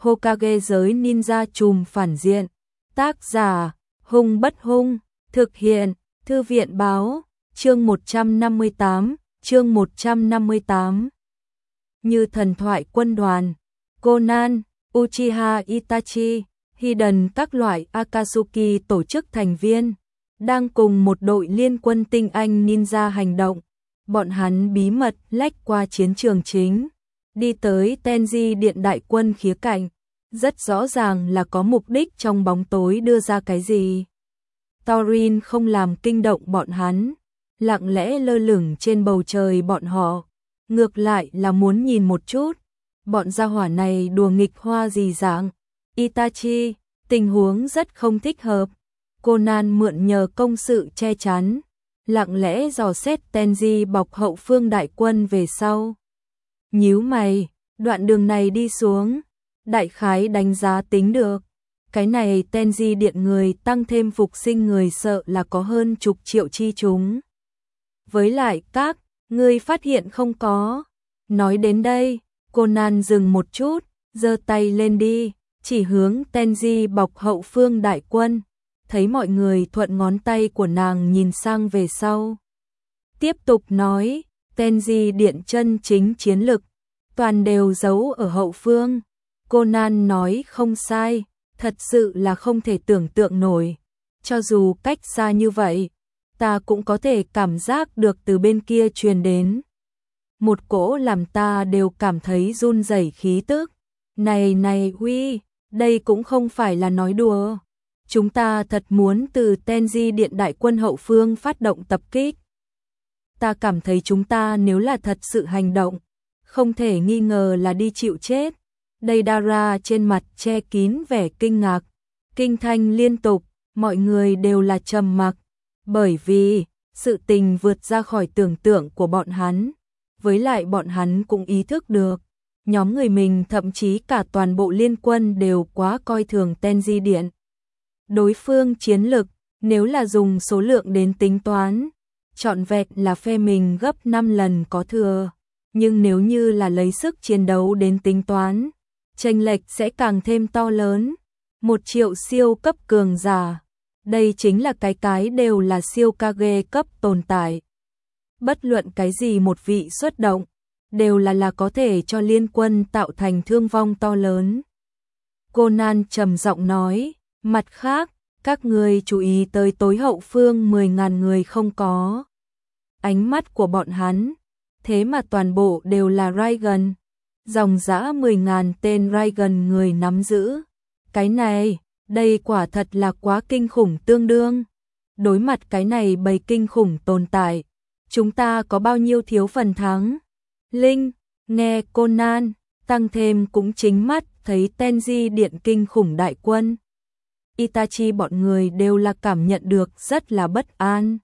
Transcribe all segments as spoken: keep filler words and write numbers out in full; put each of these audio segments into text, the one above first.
Hokage giới ninja trùm phản diện. Tác giả, Hung Bất Hung, thực hiện, Thư viện báo, chương một trăm năm mươi tám, chương một trăm năm mươi tám. Như thần thoại quân đoàn, Conan, Uchiha Itachi, Hidan các loại Akatsuki tổ chức thành viên, đang cùng một đội liên quân tinh anh ninja hành động. Bọn hắn bí mật lách qua chiến trường chính, đi tới Tenji Điện đại quân khía cạnh, rất rõ ràng là có mục đích trong bóng tối đưa ra cái gì. Thorin không làm kinh động bọn hắn, lặng lẽ lơ lửng trên bầu trời bọn họ, ngược lại là muốn nhìn một chút, bọn gia hỏa này đùa nghịch hoa gì dạng. Itachi, tình huống rất không thích hợp. Conan mượn nhờ công sự che chắn, lặng lẽ dò xét Tenji bọc hậu phương đại quân về sau. Nhíu mày, đoạn đường này đi xuống, đại khái đánh giá tính được. Cái này Tenji Điện người tăng thêm phục sinh người sợ là có hơn chục triệu chi chúng. Với lại các, ngươi phát hiện không có. Nói đến đây, Conan dừng một chút, giơ tay lên đi, chỉ hướng Tenji bọc hậu phương đại quân. Thấy mọi người thuận ngón tay của nàng nhìn sang về sau. Tiếp tục nói, Tenji Điện chân chính chiến lực, toàn đều giấu ở hậu phương. Conan nói không sai, thật sự là không thể tưởng tượng nổi. Cho dù cách xa như vậy, ta cũng có thể cảm giác được từ bên kia truyền đến. Một cỗ làm ta đều cảm thấy run rẩy khí tức. Này này huy, đây cũng không phải là nói đùa. Chúng ta thật muốn từ Tenji Điện đại quân hậu phương phát động tập kích. Ta cảm thấy chúng ta nếu là thật sự hành động, không thể nghi ngờ là đi chịu chết. Đây Dara trên mặt che kín vẻ kinh ngạc, kinh thanh liên tục, mọi người đều là trầm mặc, bởi vì sự tình vượt ra khỏi tưởng tượng của bọn hắn. Với lại bọn hắn cũng ý thức được, nhóm người mình thậm chí cả toàn bộ liên quân đều quá coi thường Tenji Điện. Đối phương chiến lực, nếu là dùng số lượng đến tính toán, trọn vẹn là phe mình gấp năm lần có thừa. Nhưng nếu như là lấy sức chiến đấu đến tính toán, chênh lệch sẽ càng thêm to lớn. Một triệu siêu cấp cường giả, đây chính là cái cái đều là siêu Kage cấp tồn tại. Bất luận cái gì một vị xuất động, đều là là có thể cho liên quân tạo thành thương vong to lớn. Conan trầm giọng nói, mặt khác, các người chú ý tới tối hậu phương mười nghìn người không có. Ánh mắt của bọn hắn, thế mà toàn bộ đều là Raigan. Dòng dã mười nghìn tên Raigan người nắm giữ. Cái này, đây quả thật là quá kinh khủng tương đương. Đối mặt cái này bầy kinh khủng tồn tại, chúng ta có bao nhiêu thiếu phần thắng. Linh, nghe Conan, tăng thêm cũng chính mắt thấy Tenji Điện kinh khủng đại quân. Itachi bọn người đều là cảm nhận được rất là bất an.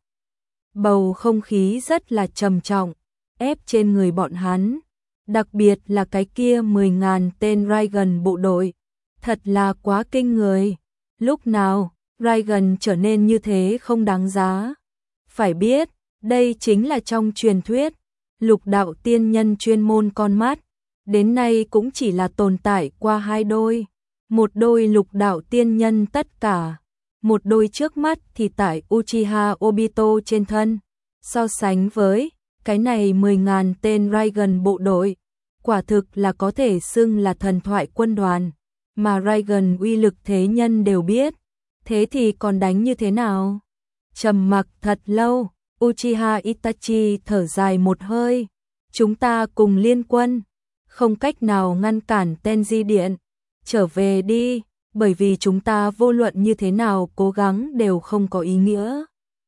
Bầu không khí rất là trầm trọng, ép trên người bọn hắn. Đặc biệt là cái kia mười nghìn tên Raigan bộ đội, thật là quá kinh người. Lúc nào, Raigan trở nên như thế không đáng giá. Phải biết, đây chính là trong truyền thuyết, lục đạo tiên nhân chuyên môn con mắt. Đến nay cũng chỉ là tồn tại qua hai đôi. Một đôi lục đạo tiên nhân tất cả. Một đôi trước mắt thì tại Uchiha Obito trên thân. So sánh với cái này mười nghìn tên Raigan bộ đội, quả thực là có thể xưng là thần thoại quân đoàn, mà Raigan uy lực thế nhân đều biết, thế thì còn đánh như thế nào? Trầm mặc thật lâu, Uchiha Itachi thở dài một hơi, chúng ta cùng liên quân, không cách nào ngăn cản Tenji Điện, trở về đi, bởi vì chúng ta vô luận như thế nào cố gắng đều không có ý nghĩa.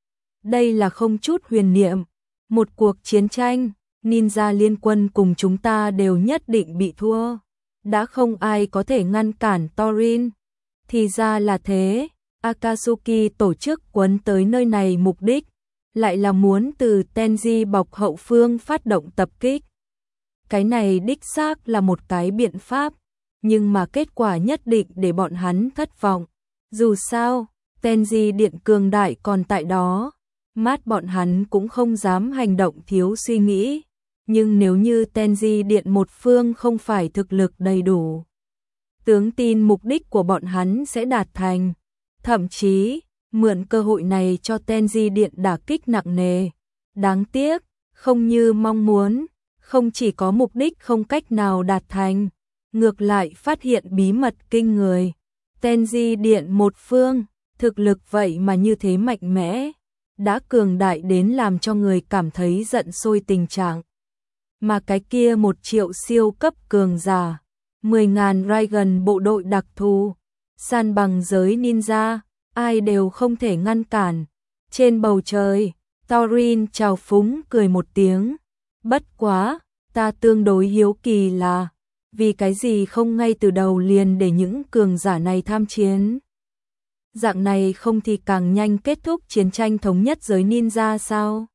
Đây là không chút huyền niệm, một cuộc chiến tranh, ninja liên quân cùng chúng ta đều nhất định bị thua. Đã không ai có thể ngăn cản Thorin. Thì ra là thế, Akatsuki tổ chức quấn tới nơi này mục đích, lại là muốn từ Tenji bọc hậu phương phát động tập kích. Cái này đích xác là một cái biện pháp, nhưng mà kết quả nhất định để bọn hắn thất vọng. Dù sao, Tenji Điện cường đại còn tại đó, mát bọn hắn cũng không dám hành động thiếu suy nghĩ. Nhưng nếu như Tenji Điện một phương không phải thực lực đầy đủ, tướng tin mục đích của bọn hắn sẽ đạt thành, thậm chí mượn cơ hội này cho Tenji Điện đả kích nặng nề. Đáng tiếc, không như mong muốn, không chỉ có mục đích không cách nào đạt thành, ngược lại phát hiện bí mật kinh người. Tenji Điện một phương, thực lực vậy mà như thế mạnh mẽ, đã cường đại đến làm cho người cảm thấy giận sôi tình trạng. Mà cái kia một triệu siêu cấp cường giả, mười ngàn Raigan bộ đội đặc thù, san bằng giới ninja, ai đều không thể ngăn cản. Trên bầu trời, Thorin trào phúng cười một tiếng. Bất quá, ta tương đối hiếu kỳ là, vì cái gì không ngay từ đầu liền để những cường giả này tham chiến. Dạng này không thì càng nhanh kết thúc chiến tranh thống nhất giới ninja sao?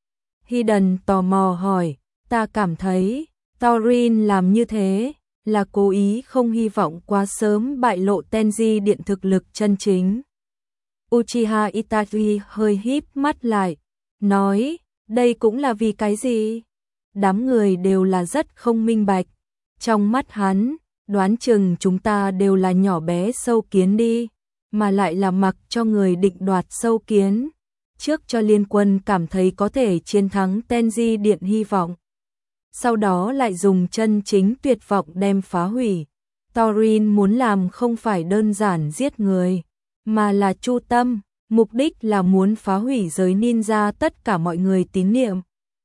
Hidden tò mò hỏi, ta cảm thấy, Thorin làm như thế, là cố ý không hy vọng quá sớm bại lộ Tenji Điện thực lực chân chính. Uchiha Itachi hơi híp mắt lại, nói, đây cũng là vì cái gì? Đám người đều là rất không minh bạch. Trong mắt hắn, đoán chừng chúng ta đều là nhỏ bé sâu kiến đi, mà lại là mặc cho người định đoạt sâu kiến. Trước cho liên quân cảm thấy có thể chiến thắng Tenji Điện hy vọng. Sau đó lại dùng chân chính tuyệt vọng đem phá hủy. Thorin muốn làm không phải đơn giản giết người, mà là chu tâm, mục đích là muốn phá hủy giới ninja tất cả mọi người tín niệm.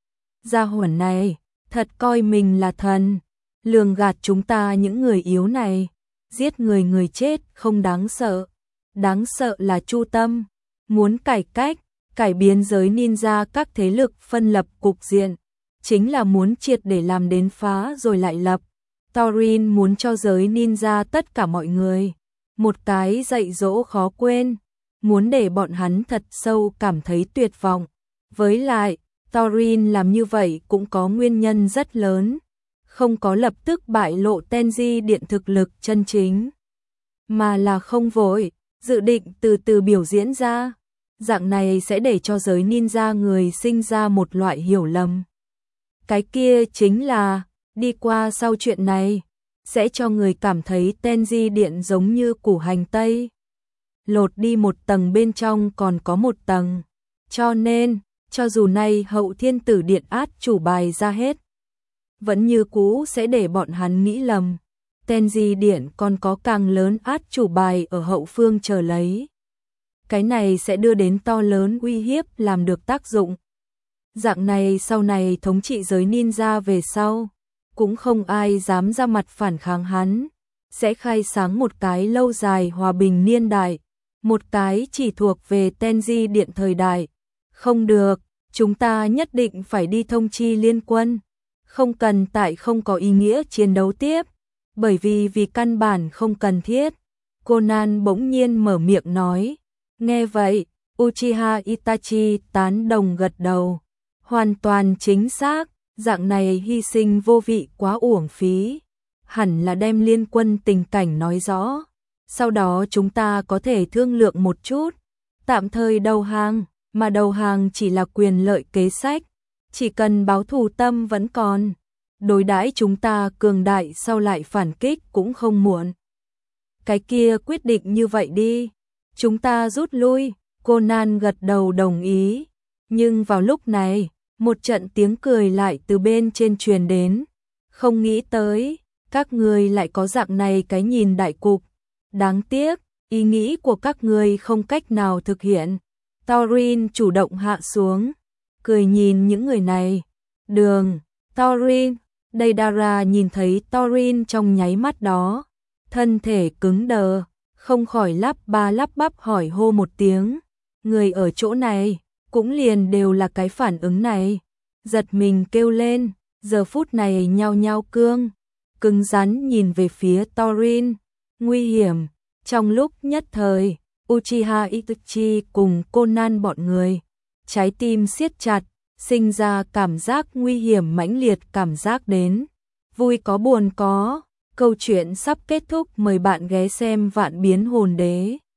Gia hỏa này, thật coi mình là thần, lường gạt chúng ta những người yếu này, giết người người chết không đáng sợ, đáng sợ là chu tâm, muốn cải cách, cải biến giới ninja các thế lực phân lập cục diện, chính là muốn triệt để làm đến phá rồi lại lập. Thorin muốn cho giới ninja tất cả mọi người một cái dạy dỗ khó quên, muốn để bọn hắn thật sâu cảm thấy tuyệt vọng. Với lại, Thorin làm như vậy cũng có nguyên nhân rất lớn, không có lập tức bại lộ Tenji Điện thực lực chân chính, mà là không vội, dự định từ từ biểu diễn ra. Dạng này sẽ để cho giới ninja người sinh ra một loại hiểu lầm. Cái kia chính là, đi qua sau chuyện này, sẽ cho người cảm thấy Tenji Điện giống như củ hành tây, lột đi một tầng bên trong còn có một tầng. Cho nên, cho dù nay Hậu Thiên Tử Điện át chủ bài ra hết, vẫn như cũ sẽ để bọn hắn nghĩ lầm. Tenji Điện còn có càng lớn át chủ bài ở hậu phương chờ lấy. Cái này sẽ đưa đến to lớn uy hiếp làm được tác dụng. Dạng này sau này thống trị giới ninja về sau, cũng không ai dám ra mặt phản kháng hắn, sẽ khai sáng một cái lâu dài hòa bình niên đại, một cái chỉ thuộc về Tenji Điện thời đại. Không được, chúng ta nhất định phải đi thông chi liên quân, không cần tại không có ý nghĩa chiến đấu tiếp, bởi vì vì căn bản không cần thiết. Conan bỗng nhiên mở miệng nói. Nghe vậy, Uchiha Itachi tán đồng gật đầu. Hoàn toàn chính xác, dạng này hy sinh vô vị quá uổng phí. Hẳn là đem liên quân tình cảnh nói rõ. Sau đó chúng ta có thể thương lượng một chút. Tạm thời đầu hàng, mà đầu hàng chỉ là quyền lợi kế sách. Chỉ cần báo thù tâm vẫn còn. Đối đãi chúng ta cường đại sau lại phản kích cũng không muộn. Cái kia quyết định như vậy đi. Chúng ta rút lui. Conan gật đầu đồng ý. Nhưng vào lúc này, một trận tiếng cười lại từ bên trên truyền đến. Không nghĩ tới, các người lại có dạng này cái nhìn đại cục. Đáng tiếc, ý nghĩ của các người không cách nào thực hiện. Thorin chủ động hạ xuống, cười nhìn những người này. Đường, Thorin, Deidara nhìn thấy Thorin trong nháy mắt đó. Thân thể cứng đờ, không khỏi lắp ba lắp bắp hỏi hô một tiếng. Người ở chỗ này, cũng liền đều là cái phản ứng này. Giật mình kêu lên, giờ phút này nhao nhao cương, cứng rắn nhìn về phía Thorin. Nguy hiểm, trong lúc nhất thời, Uchiha Itachi cùng Conan bọn người, trái tim siết chặt, sinh ra cảm giác nguy hiểm mãnh liệt cảm giác đến. Vui có buồn có, câu chuyện sắp kết thúc, mời bạn ghé xem Vạn Biến Hồn Đế.